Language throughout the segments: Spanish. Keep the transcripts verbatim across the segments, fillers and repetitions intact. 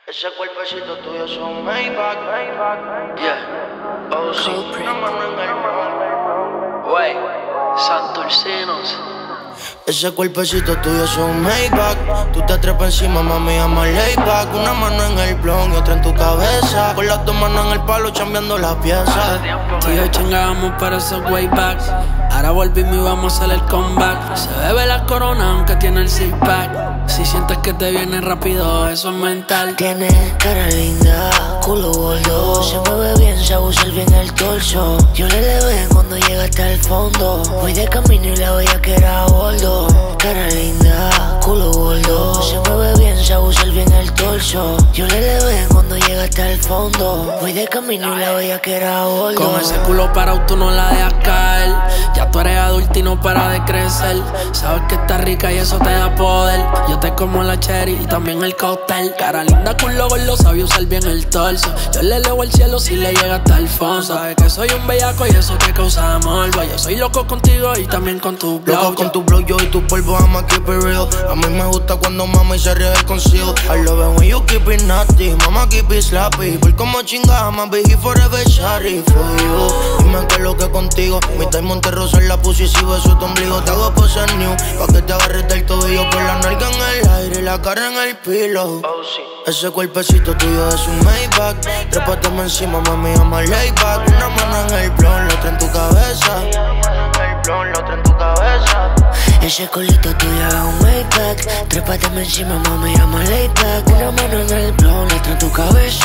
Ese cuerpecito tuyo es un Maybach, Maybach, yeah. Oh, sí, una mano en el bol. Wey, Santurcinos. Ese cuerpecito tuyo es un Maybach. Tú te trepas encima, mami, llama layback. Una mano en el blon y otra en tu cabeza. Con las dos manos en el palo, chambeando las piezas. Tú y yo chingábamos para esos way backs. Ahora volvimos y vamos a hacer el comeback. Se bebe la corona aunque tiene el six pack. Si sientes que te viene rápido, eso es mental. Tiene cara linda, culo gordo. Se mueve bien, sabe usar bien el torso. Yo le levé cuando llega hasta el fondo. Voy de camino y la veía que era gordo. Cara linda, culo gordo. Se mueve bien, sabe usar bien el torso. Yo le levé cuando llega hasta el fondo. Voy de camino y la veía que era gordo. Con ese culo parado tú no la dejas caer. Ya tú eres adulto y no para de crecer. Sabes que está rica y eso te da poder. Yo te como la cherry y también el cóctel. Cara linda, culo gordo, sabe usar bien el torso. Yo le leo el cielo si le llega hasta el fondo. Sabes que soy un bellaco y eso te causa morbo. Yo soy loco contigo y también con tu blow. Loco con tu blow, yo y tu polvo, I'ma keep it real. A mí me gusta cuando mama y se ríe consigo. I love it when you keep it naughty, mama keep it slappy. Por como chinga, my baby forever sorry for you. Dime que lo que contigo, mi time Monterrosa en la pussy, si beso tu ombligo. Te hago pose new, pa' que te agarres del tobillo. Por la nalga en el aire y la cara en el pillow. Oh, sí. Ese cuerpecito tuyo es un Maybach. Trépateme encima, mami, llama layback. Una mano en el blon, la otra en tu cabeza. El blon, la otra en tu cabeza. Ese culito tuyo es un Maybach. Trépateme encima, mami, llama layback. Una mano en el blon, la otra en tu cabeza.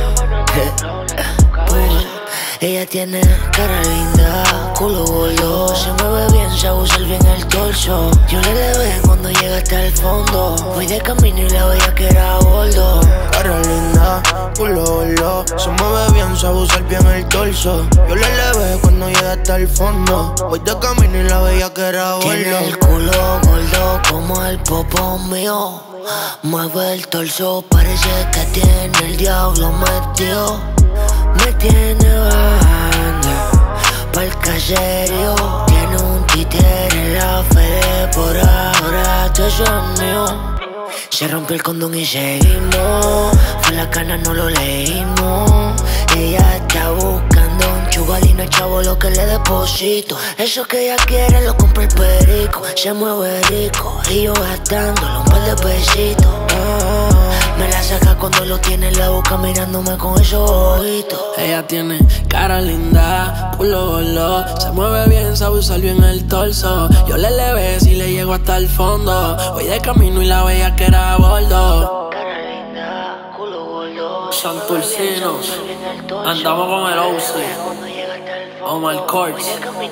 Ella tiene cara linda, culo gordo. Se mueve bien, sabe usar bien el torso. Yo le levé cuando llega hasta el fondo. Voy de camino y la veía que era gordo. Cara linda, culo gordo. Se mueve bien, sabe usar bien el torso. Yo le levé cuando llega hasta el fondo. Voy de camino y la veía que era gordo. Tiene el culo gordo como el popo mío. Mueve el torso, parece que tiene el diablo metido. Me tiene banda pa'l caserio. Tiene un títere en la fede, por ahora todo eso es mío. Se rompió el condón y seguimos. Fue la cana, no lo leímos. Ella está buscando un chugalino, chavo, lo que le deposito. Eso que ella quiere lo compra el perico. Se mueve rico y yo gastándolo un par de pesitos. Ah, me la saca cuando lo tiene en la boca mirándome con esos ojitos. Ella tiene cara linda, culo gordo. Se mueve bien, sabe usar bien el torso. Yo le levé si le llego hasta el fondo. Voy de camino y la veía que era bordo. Cara linda, culo gordo. Santurcinos, andamos con el O C, Omar Courts,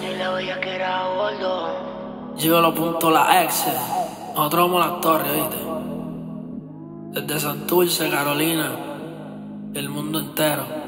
Gigolo punto la ex. Nosotros somos las torres, ¿viste? Desde Santurce, Carolina, el mundo entero.